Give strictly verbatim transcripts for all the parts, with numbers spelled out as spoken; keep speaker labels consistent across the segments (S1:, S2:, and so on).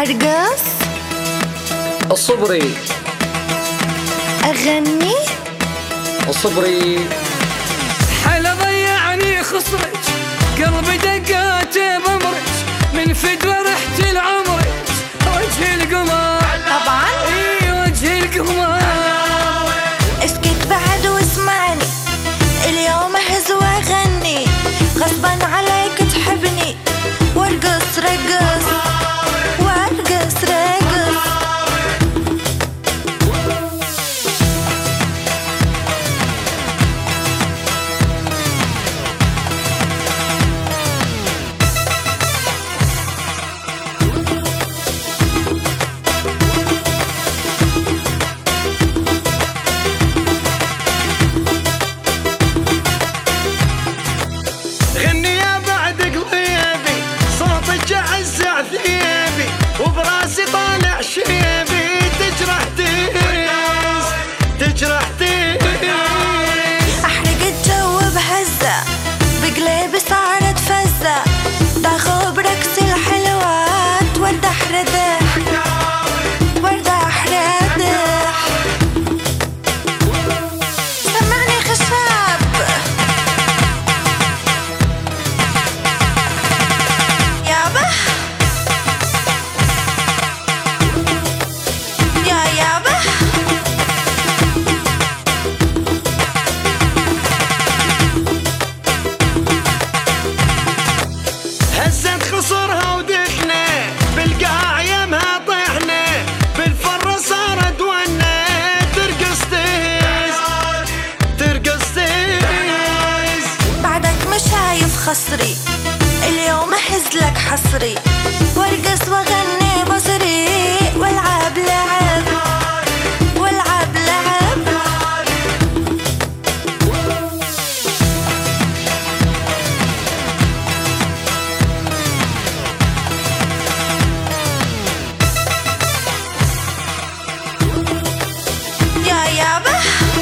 S1: أرقص،
S2: الصبري،
S1: أغني،
S2: الصبري.
S3: حلا ضيعني خصرك، قلبي دقاته بمرك، من فدوى رحت لعمرك، وجه القمر
S1: طبعا
S3: اي وجه القمر.
S1: اسكت بعد واسمعني، اليوم اهز واغني، غصبا عليك تحبني، وارقص رقص وارقص رقص.
S4: غني يا بعد قلبي، صوتك عزع ثيابي، وبراسي طالع شيبي، تجرح تيس تجرح تيس.
S1: احرق الجو بهزة، بقلبي صارت فزة، داخل برقص الحلوات، وردح ردح وردح ردح. سمعني خشاب يابا يا يابا.
S4: هزت خصرها ودخنا، بالقاع يمها طحنا، بالفرة صارت ونا، ترقص تيس ترقص تيس.
S1: بعدك مش شايف خصري، اليوم احز لك حصري، وارقص واغني بصري، والعب لعب والعب لعب. يا يابا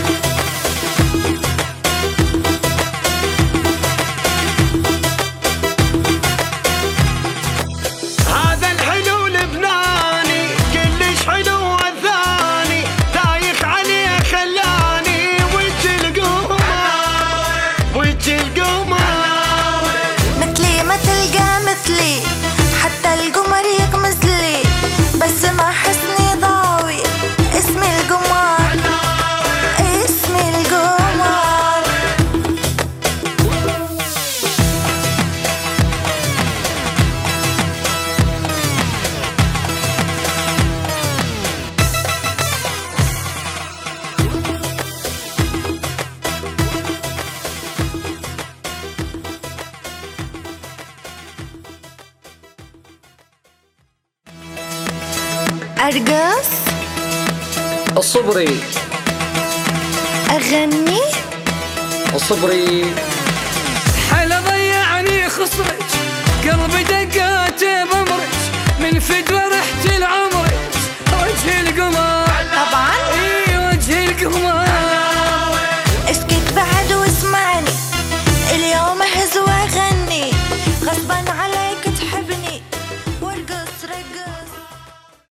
S4: هذا الحلو لبناني، كلش حلو والثاني، دايخ عليه خلاني، وجه القمر وجه القمر.
S1: مثلي ما تلقى مثلي، حتى القمر يقمز لي، بس ما حسني ضاوي، اسمي القمر اسمي القمر. أرقص،
S2: الصبري،
S1: أغني،
S2: الصبري.
S3: حلا ضيعني خصرك، قلبي دقاته بمرك، من فدوى رحت لعمرك، وجه القمر